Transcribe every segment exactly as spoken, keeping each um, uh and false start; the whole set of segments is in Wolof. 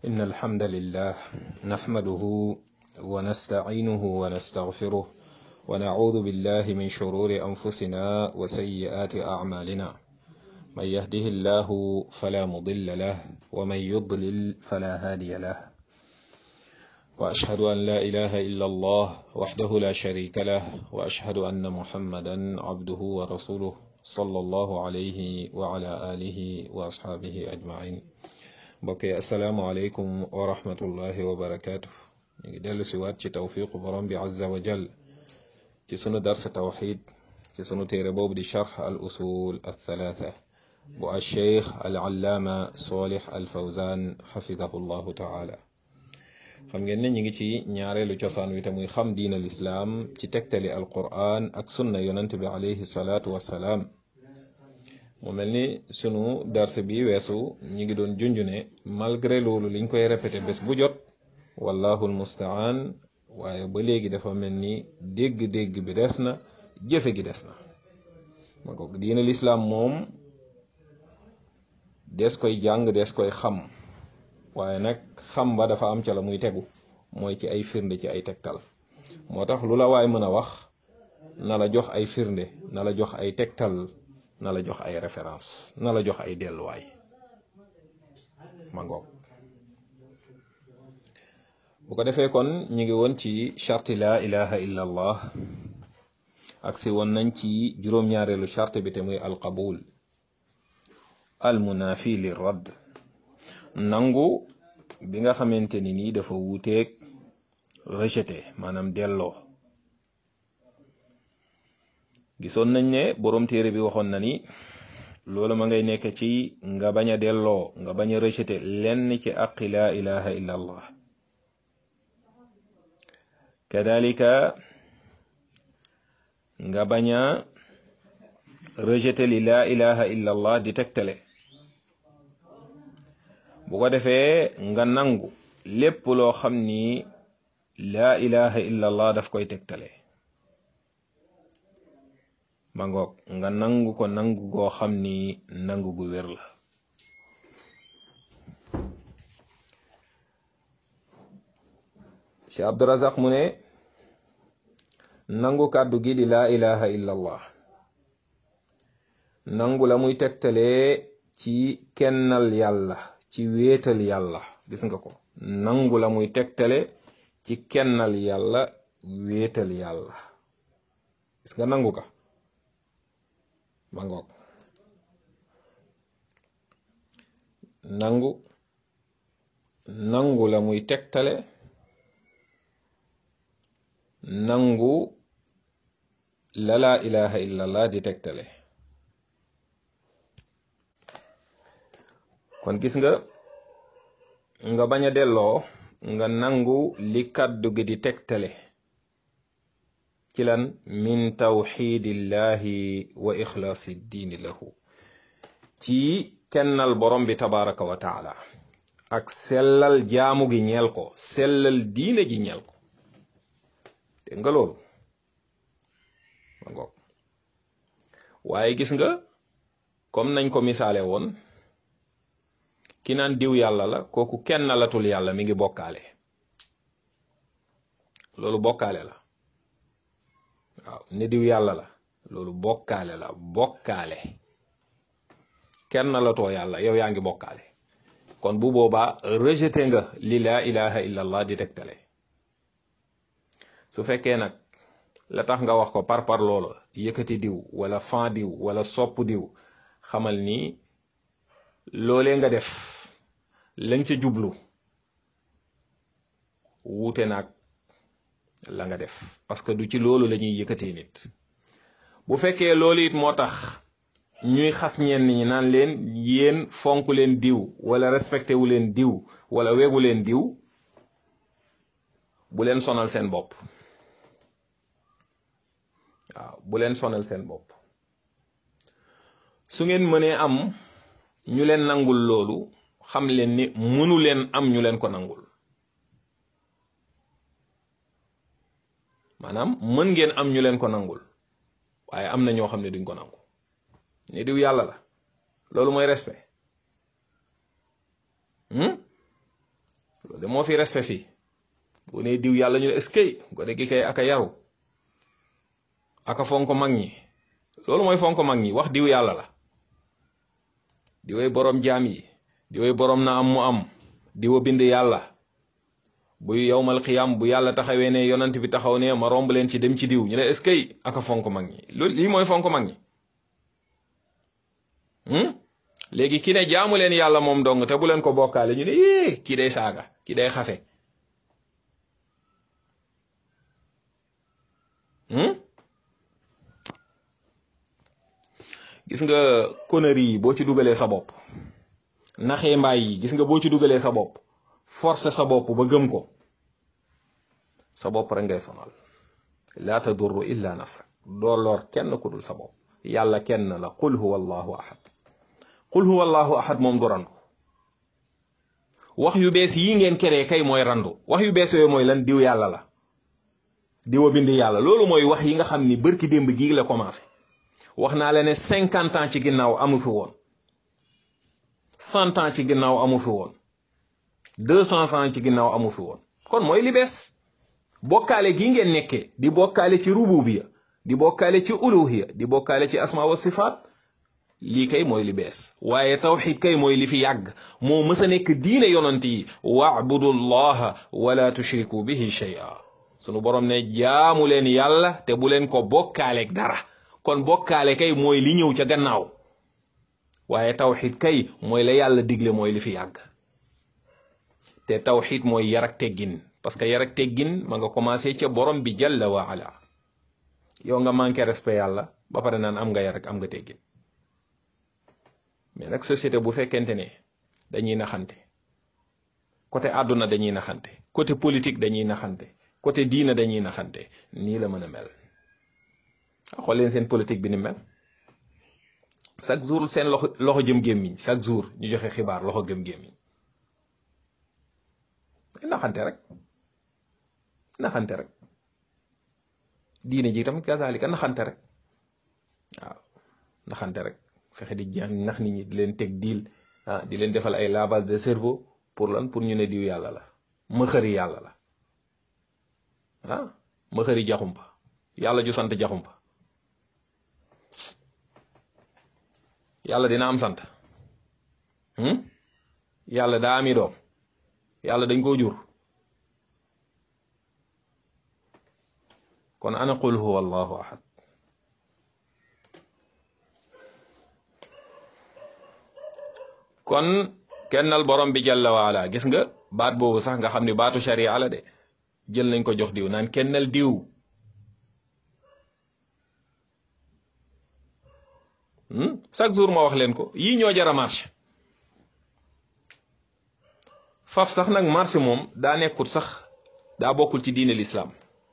إن الحمد لله نحمده ونستعينه ونستغفره ونعوذ بالله من شرور أنفسنا وسيئات أعمالنا من يهده الله فلا مضل له ومن يضلل فلا هادي له وأشهد أن لا إله إلا الله وحده لا شريك له وأشهد أن محمدا عبده ورسوله صلى الله عليه وعلى آله وأصحابه أجمعين بقي السلام عليكم ورحمة الله وبركاته دل سوات توفيق برم عز وجل ci sunu dars tawxid ci sunu téere boobu di charx al usul althalatha bu alcheikh al allaama solih al fawzan xafidahu llahu taala xam ngeen ne ñi ngi ci ñaareelu cosaan wi te muy xam diin al islaam ci tegtali al quran ak sunna yonent bi alayhi salaatu wassalaam mu mel ni sunu dars bi weesu ñi ngi doon junj ne malgré loolu liñ koy répété bés bu jot wallahu almustaan waaye ba léegi dafa mel ni dégg-dégg bi des na jëfe gi des na ma ko diina lislaam moom des koy jàng des koy xam waaye nag xam ba dafa am ca la muy tegu mooy ci ay firnde ci ay tegtal moo tax lu la waay mën a wax na la jox ay firnde na la jox ay tegtal na la jox ay référence na la jox ay delluwaay ma ngoog bu ko defee kon ñu ngi woon ci charti la ilaha illa allah ak si woon nañ ci juróom-ñaareelu charte bi te muy alqabul almunafi li radd nangu bi nga xamante ni nii dafa wuuteeg rejeté maanaam delloo gisoon nañ ne boroom téere bi waxoon na ni loolu ma ngay nekk ci nga bañ a delloo nga bañ a rejeté lenn ci aqi la ilaha illa allah kadalika nga bañ a rejeté li la ilaha illa allah di tegtale bu ko defee nga nangu lépp loo xam ni la ilaha illa allah daf koy tegtale ma ngoog nga nangu ko nangu goo xam ni nangu gu wér la Cheikh Abdurazaq mu ne nangu kàddu gi di laa ilaha illa allah nangu la muy tegtalee ci kennal yàlla ci wéetal yàlla gis nga ko nangu la muy tegtale ci kennal yàlla wéetal yàlla gis nga nangu ka ma ngoog nangu nangu la muy tegtale nangu la laa ilaha illallah di tegtale kon gis nga nga bañ a delloo nga nangu li kàddu gi di tegtale ci lan min tawxidillahi wa ixlaasi diini lahu ci kennal borom bi tabaraka wa taala ak sellal jaamu gi ñeel ko sellal diine ji ñeel ko dégg nga loolu ma ngoog waaye gis nga comme nañ ko misaale woon ki naan diw yàlla la kooku kenn latul yàlla mi ngi bokkaale loolu bokkaale la waaw ne diw yàlla la loolu bokkaale la bokkaale kenn latoo yàlla yow yaa ngi bokkaale kon bu boobaa rejeté nga li laa ilaha illallah di tegtale su fekkee nag la tax nga wax ko par par loola yëkkati diw wala fan diw wala sopp diw xamal ni loolee nga def lañ ca jublu wuute nag la nga def parce que du ci loolu la ñuy yëkkatee nit bu fekkee loolu it moo tax ñuy xas ñenn ñi naan leen yéen fonk leen diw wala respecté wu leen diw wala wegu leen diw bu leen sonal seen bopp waaw bu leen sonal seen bopp su ngeen mënee am ñu leen nangul loolu xam leen ni mënu leen am ñu leen ko nangul maanaam mën ngeen am ñu leen ko nangul waaye am na ñoo xam ne duñ ko nangu ni diw yàlla la loolu mooy respect de moo fi respect fii bu ne diw yàlla ñu ne est-ce que gone gi kay aka yaru aka fonk mag ñi loolu mooy fonk mag ñi wax diw yàlla la diwee boroom jaam yi diwee boroom na am mu am diwa bind yàlla bu yowmal xiyam bu yàlla taxawee ne yonant bi taxaw ne ma romb leen ci dem ci diw ñu ne est-ce que aka fonk mag ñi loolu lii mooy fonk mag ñi léegi ki ne jaamu leen yàlla moom dong te bu leen ko bokkaale ñu ne yee kii day saaga kii day xase gis nga conneries yi boo ci dugalee sa bopp naxee mbaay yi gis nga boo ci dugalee sa bopp forcer sa bopp ba gëm ko sa bopp rek ngay sonal laa tadurru illa nafsak doo lor kenn ku dul sa bopp yàlla kenn la qul huwa allahu ahad qul huwa allahu ahad moom du randu wax yu bees yi ngeen keree kay mooy randu wax yu bees yooyu mooy lan diw yàlla la diwa bind yàlla loolu mooy wax yi nga xam ni bërki démb gii la commencé wax naa la ne cinquante ans ci ginnaaw amu fi woon cent ans ci ginnaaw amu fi woon deux cents ans ci ginnaaw amu fi woon kon mooy li bees bokkaale gi ngeen nekkee di bokkaale ci rububiya di bokkaale ci uluhiya di bokkaale ci asma wa sifaat lii kay mooy li bees waaye tawxid kay mooy li fi yàgg moo mës a nekk diine yonant yi wa'budu llaha wala tushriku bihi shay'a sunu borom ne jaamu leen yàlla te bu leen ko bokkaaleeg dara kon bokkaale kay mooy li ñëw ca gannaaw waaye tawxid kay mooy la yàlla digle mooy li fi yàgg te tawxid mooy yar ak teggin parce que yar ak teggin ma nga commencé ca borom bi jalla wa ala yow nga manqué respect yàlla ba pare naan am nga yar ak am nga teggin mais nag société bu fekkente ne dañuy naxante côté àdduna dañuy naxante côté politique dañuy naxante côté diina dañuy naxante nii la mën a mel xool leen seen politique bi ni mel chaque jour seen loxo loxo jëm gémmiñ chaque jour ñu joxe xibaar loxo jëm gémmiñ naxante rek naxante rek diine ji tamit kazalika naxante rek waaw naxante rek fexe di jàng nax nit ñi di leen teg diil ah di leen defal ay lavage de cerveau pour lan pour ñu ne diw yàlla la ma xëri yàlla la ah ma xëri jaxumpa yàlla ju sant jaxumpa yàlla dina am sant yàlla daa ami doom yàlla dañ koo jur kon ana qul huwa allahu ahad kon kennal borom bi jalla waala gis nga baat boobu sax nga xam ne baatu sharia la de jël nañ ko jox diw naan kennal diw chaque jour ma wax leen ko yii ñoo jara marche faf sax nag marche moom daa nekkul sax daa bokkul ci diine l'islam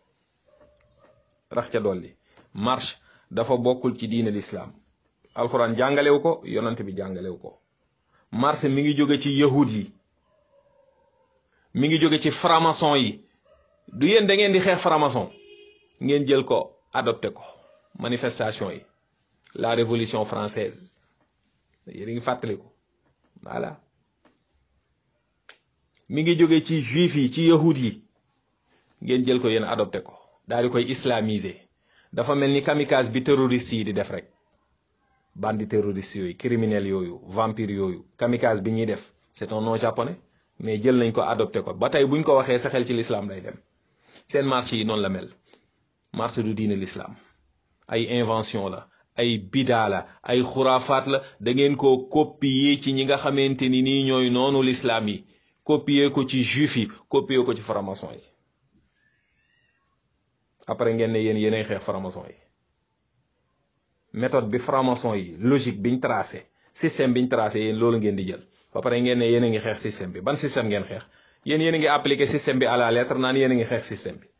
rax ca dolli marche dafa bokkul ci diine l'islam alxuraan jàngalewu ko yonent bi jàngalewu ko marche mi ngi jóge ci yahud yi mi ngi jóge ci franc-maçon yi du yéen da ngeen di xeex franc-maçon ngeen jël ko adopté ko manifestation yi la révolution française yéen a ngi fàttali ko voilà mi ngi jóge ci juif yi ci yahud yi ngeen jël ko yéen adopté ko daal di koy islamiser dafa mel ni kamikaze bi terroriste yi di def rek bandi terroriste yooyu criminel yooyu vampire yooyu kamikaze bi ñuy def c'est un nom japonais mais jël nañ ko adopté ko ba tey buñ ko waxee sa xel ci l'islam lay dem seen marche yi noonu la mel marche du diine l'islam ay invention la ay bidaa la ay xuraafaat la da ngeen ko copier ci ñi nga xamante ni nii ñooy noonu l'islam yi copier ko ci juif yi copier ko ci franc-maçon yi après ngeen ne yéen yéenay xeex franc-maçon yi méthode bi franc-maçon yi logique biñ tracé système biñ tracé yéen loolu ngeen di jël ba pare ngeen ne yéen a ngi xeex système bi ban système ngeen xeex yéen yéen a ngi appliqué système bi à la lettre naan yéen a ngi xeex système bi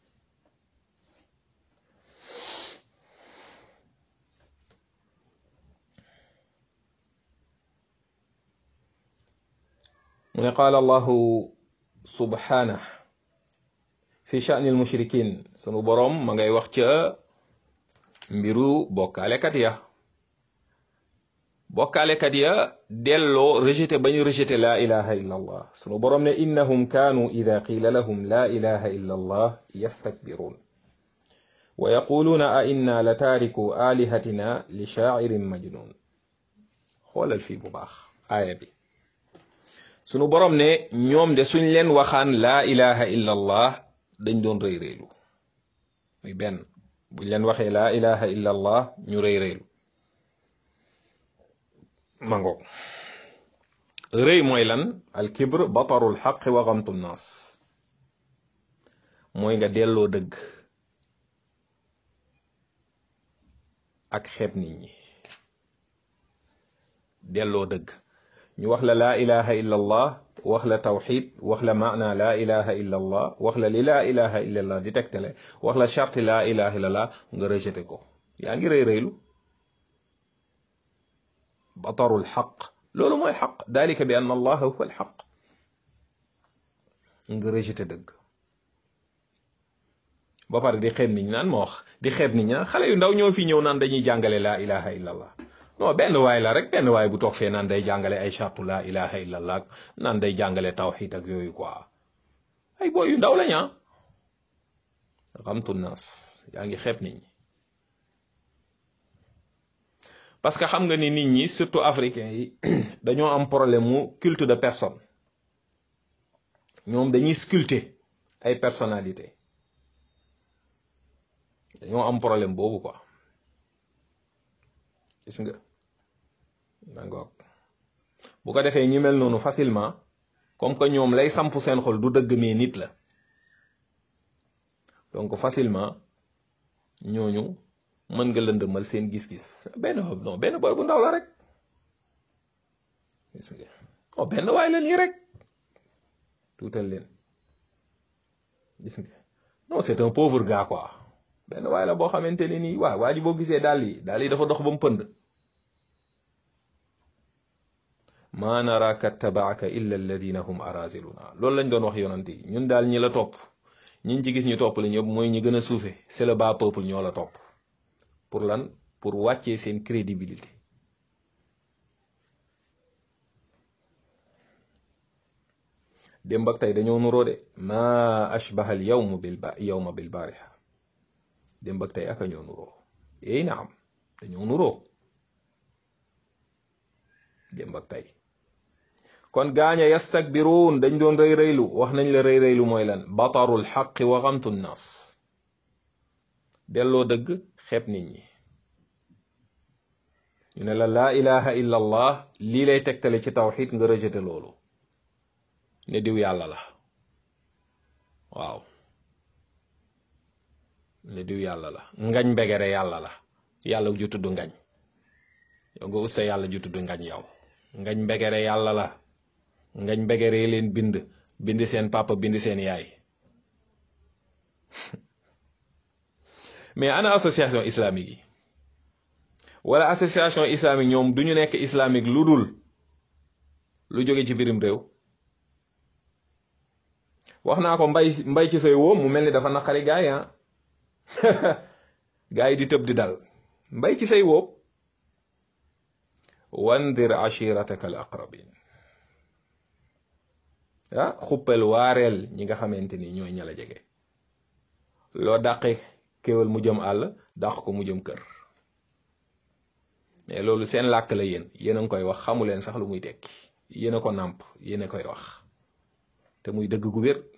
mu ne qaala allahu subhanahu fi sha'ni al-mushrikin sunu boroom ma ngay wax ca mbiru bokkaalekat ya bokkaalekat ya delloo rejeté bañu rejeté laa ilaha illa allah sunu borom ne innahum kaanu ida qiila lahum laa ilaha illa allah yastakbiruun wa yaquluuna a inna la taariku alihatina li shaa'irin majnun xoolal fii bu baax aaya bi sunu borom ne ñoom de suñ leen waxaan laa ilaha illa allah dañ doon rëy rëylu muy benn buñ leen waxee laa ilaha illa allah ñu rëy rëylu mango rëy mooy lan al kibr batarul xaq wa gamtu nnaas mooy nga delloo dëgg ak xeeb nit ñi delloo dëgg ñu wax la laa ilaha illa allah wax la tawxid wax la maana laa ilaha illa allah wax la li laa ilaha illa allah di tegtale wax la charte laa ilaha illa allah nga rejeté ko yaa ngi rëy rëylu batarul xaq loolu mooy xaq dalika bi anna allaha huwa al xaq nga rejeté dëgg ba pare di xeeb nit ñi naan ma wax di xeeb nit ñi naan xale yu ndaw ñoo fi ñëw naan dañuy jàngale laa ilaha illa allah non benn waay la rek benn waay bu toog fee naan day jàngale ay chartu laa ilaha illa allah naan day jàngale tawxid ak yooyu quoi ay booy yu ndaw lañ ah xamtu naas yaa ngi xeeb nit ñi parce que xam nga ni nit ñi surtout africains yi dañoo am problème mu culte de personne ñoom dañuy sculpter ay personnalité dañoo am problème boobu quoi gis nga dangoog bu ko defee ñi mel noonu facilement comme que ñoom lay samp seen xol du dëgg mais nit la donc facilement ñooñu mën nga lëndëmal seen gis-gis benn non benn boy bu ndaw la rek gis nga oh benn waay la nii rek tuutal leen gis nga non c'est un pauvre gars quoi benn waay la boo xamante ne nii waa waa ji boo gisee daal yi daal yi dafa dox ba mu pënd ma naraka tabaaka illa alladina hum araziluna loolu lañ doon wax yonant yi ñun daal ñi la topp ñiñ ci gis ñu topp la ñëpp mooy ñi gën a suufe c'est le bas peuple ñoo la topp pour lan pour wàccee seen crédibilité démb ak tey dañoo nuroo de ma ashbaha al yawm bil ba yawma bil bariha démb ak tey aka ñoo nuroo eey naam dañoo nuroo démb ak tey kon gaaña yastakbiruun dañ doon rëy rëylu wax nañ la rëy rëylu mooy lan batarul xaqi wa gamtu nnaas delloo dëgg xeeb nit ñi ñu ne la laa ilaha illa allah lii lay tegtale ci tawxid nga rejeté loolu ne diw yàlla la waaw ne diw yàlla la ngañ mbegere yàlla la yàlla ju tudd ngañ yow nga ut sa yàlla ju tudd ngañ yow ngañ mbegere yàlla la ngañ mbegere leen bind bind seen papa bind seen yaay mais ana association islamique yi wala association islamique ñoom duñu nekk islamique lu dul lu jóge ci birim réew wax naa ko mbay mbay ci say woo mu mel ni dafa naqari gaay ah gaay di tëb di dal mbay ci say woo wandir ashirataka al aqrabin ah xuppal waareel ñi nga xamante ni ñooy ñala jege loo dàqe kéwal mu jëm àll dàq ko mu jëm kër mais loolu seen làkk la yéen yéen a ngi koy wax xamu leen sax lu muy tekki yéen a ko nàmp yéen a koy wax te muy dëgg gu wér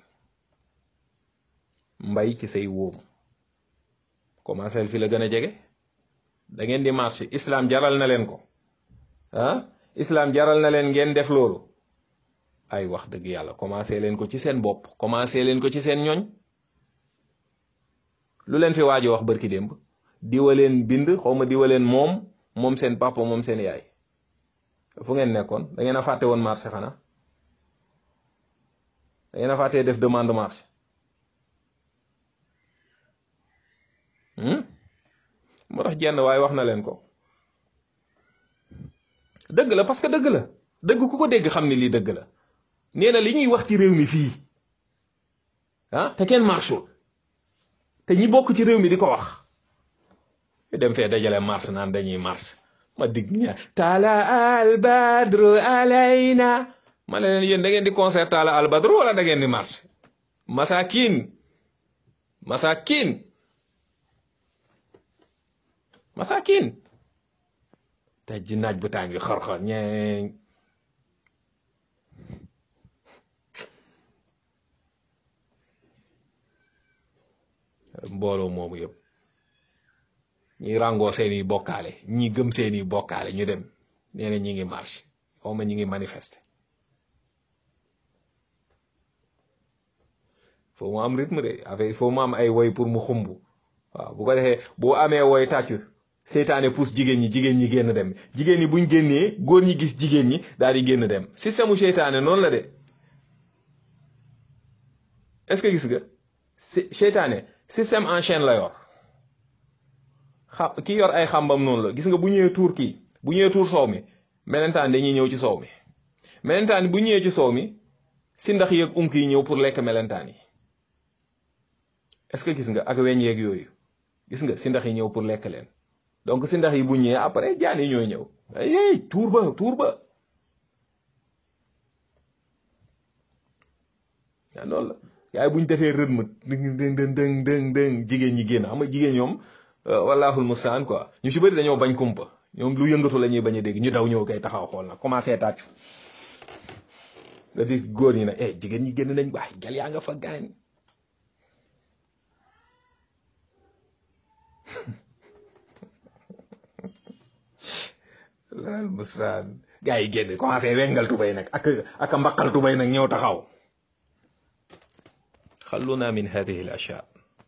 mbay ci say wóom commencé fi la gën a jege da ngeen di marché islam jaral na leen ko ah islam jaral na leen ngeen def loolu ay wax dëgg yàlla commencé leen ko ci seen bopp commencé leen ko ci seen ñooñ lu leen fi waajo wax bërki démb diwa leen bind xawma diwa leen moom moom seen papa moom seen yaay fu ngeen nekkoon da ngeen a fàtte woon marché xanaa da ngeen a fàttee def demande marché moo tax jenn waaye wax na leen ko dëgg la parce que dëgg la dëgg ku ko dégg xam ni lii dëgg la nee na li ñuy wax ci réew mi fii ah te kenn marchul te ñi bokk ci réew mi di ko wax dem fee dajale mars naan dañuy mars ma digg ña taala al badru alayna ma ne leen yéen da ngeen di concert taala al badru wala da ngeen di marche masakin masakin masakin te ji naaj bu tàng xor-xor ñeeñ mbooloo moomu yëpp ñi ràngoo seeni bokkaale ñi gëm seeni bokkaale ñu dem nee na ñi ngi marche xaw ma ñi ngi manifester foo mu am rythme de avec foo mu am ay woy pour mu xumb waaw bu ko defee boo amee woy tàccu seytaane pousse jigéen ñi jigéen ñi génn dem jigéen ñi buñ génnee góor ñi gis jigéen ñi daal di génn dem système mu seytaane noonu la de est-ce que gis nga seytaane système en chaîne la yor xa ki yor ay xambam noonu la gis nga bu ñëwee tuur kii bu ñëwee tuur soow mi melentaan dañuy ñëw ci soow mi melentaan bu ñëwee ci soow mi si ndax yeeg unk yi ñëw pour lekk melentaan yi est-ce que gis nga ak weñ yeeg yooyu gis nga si ndax yi ñëw pour lekk leen donc si ndax yi bu ñëwee après jaan yi ñooy ñëw ay tuur ba tuur ba waaw loolu la yaay bu ñu defee rythme dëng dëng dëng dëng dëng jigéen ñi génn xam nga jigéen ñoom wallahul mustaan quoi ñu ci bëri dañoo bañ kumpa ñoom lu yëngatu la ñuy bañ a dégg ñu daw ñëw kay taxaw xool nag commencé tàccu nga ci góor ñi nag eh jigéen ñi génn nañ waay gal yaa nga fa gaañ wallahul mustaan gaa yi génn commencé wengal tubay nag ak ak mbaqal tubay nag ñëw taxaw خلونا من هذه الأشياء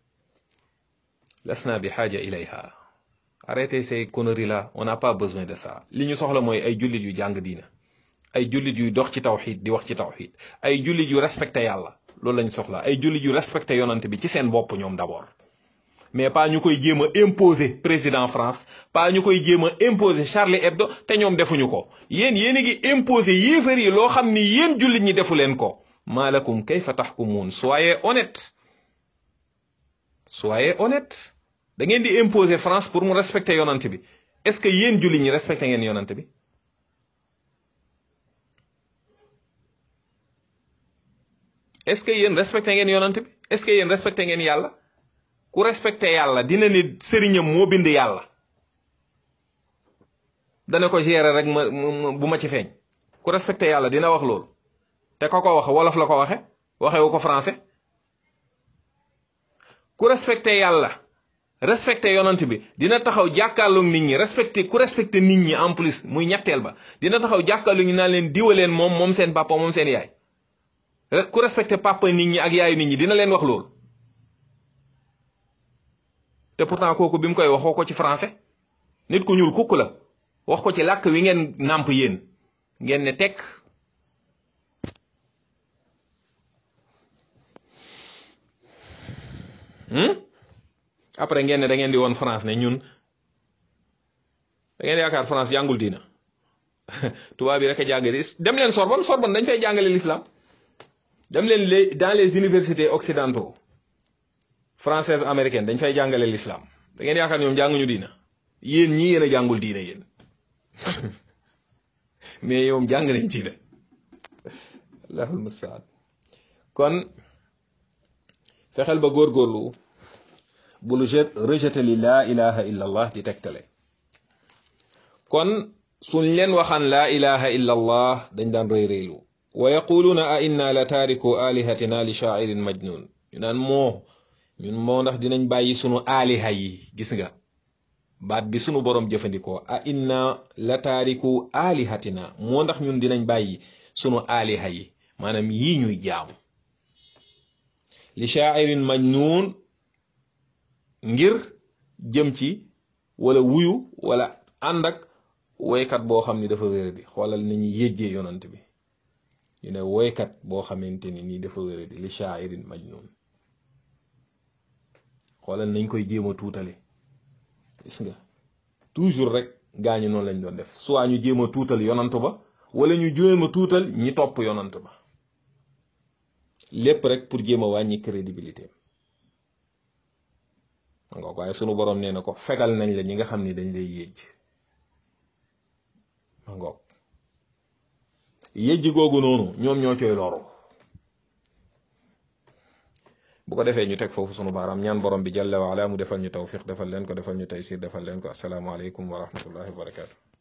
لسنا بحاجة إليها arrêtez ces conneries là on n'a pas besoin de ça li ñu soxla mooy ay jullit yu jàng diina ay jullit yu dox ci tawxiid di wax ci tawxiid ay jullit yu respecté yàlla loolu lañ soxla ay jullit yu respecté yonante bi ci seen bopp ñoom d'abord mais pas ñu koy jéem a imposer président France pas ñu koy jéem a imposer Charlie Hebdo te ñoom defuñu ko yéen yéen a ngi imposer yéefar yi loo xam ni yéen jullit ñi defu leen ko malakum kayfa tahkumun soyez honnête soyez honnête da ngeen di imposer France pour mu respecter yonante bi est-ce que yéen jullit ñi respecté ngeen yonante bi est-ce que yéen respecté ngeen yonante bi est-ce que yéen respecté ngeen yàlla ku respecté yàlla dina ne sëriñam moo bind yàlla dana ko gérer rek ma bu ma ci feeñ ku respecté yàlla dina wax loolu te ko ko wax wolof la ko waxe waxewu ko français ku respecté yàlla respecté yonant bi dina taxaw jàkkaarloog nit ñi respecté ku respecté nit ñi en plus muy ñetteel ba dina taxaw jàkkaarloog ñi naan leen diwaleen moom moom seen papa moom seen yaay ku respecté papa nit ñi ak yaayu nit ñi dina leen wax loolu te pourtant kooku bi mu koy waxoo ko ci français nit ku ñuul kukk la wax ko ci làkk wi ngeen nàmp yéen ngeen ne tekk après ngeen ne da ngeen di woon France ne ñun da ngeen yaakaar France jàngul diina tubaab bi rek a jàngale dem leen Sorbonne Sorbonne dañ fay jàngale l'islam dem leen les dans les universités occidentaux françaises américaines dañ fay jàngale l'islam da ngeen yaakaar ñoom jànguñu diina yéen ñii yéen a jàngul diina yéen mais ñoom jàng nañ diina allahul musta'an kon fexeel ba góorgóorlu bul rejeté li laa ilaha illa allah di tegtale kon suñ leen waxaan laa ilaha illa allah dañ daan rëy rëylu wa yaquluuna a inna la taariku alihatina li shaa'irin majnun ñu naan moo ñun moo ndax dinañ bàyyi sunu aliha yi gis nga baat bi sunu boroom jëfandikoo a inna la taariku alihatina moo ndax ñun dinañ bàyyi sunu aliha yi maanaam yii ñuy jaamu li shaa'irin majnun ngir jëm ci wala wuyu wala ànd ak woykat boo xam ni dafa wéra di xoolal ni ñuy yéjjee yonant bi ñu ne woykat boo xamante ni nii dafa wéra di li shaa'irin majnun xoolal nañ koy jéem a tuutale gis nga toujours rek gaañu noonu lañ doon def soit ñu jéem a tuutal yonant ba wala ñu jéem a tuutal ñi topp yonant ba lépp rek pour jéem a wàññi crédibilité nga waaye sunu borom nee na ko fegal nañ la ñi nga xam ni dañ lay yéej ma ngoog yëjji googu noonu ñoom ñoo cooy loru. bu ko defee ñu teg foofu sunu baaraam ñaan borom bi jalla wa ala mu defal ñu tawfiq defal leen ko defal ñu taysir defal leen ko asalaamaaleykum wa rahmatullahi wa barakaatu.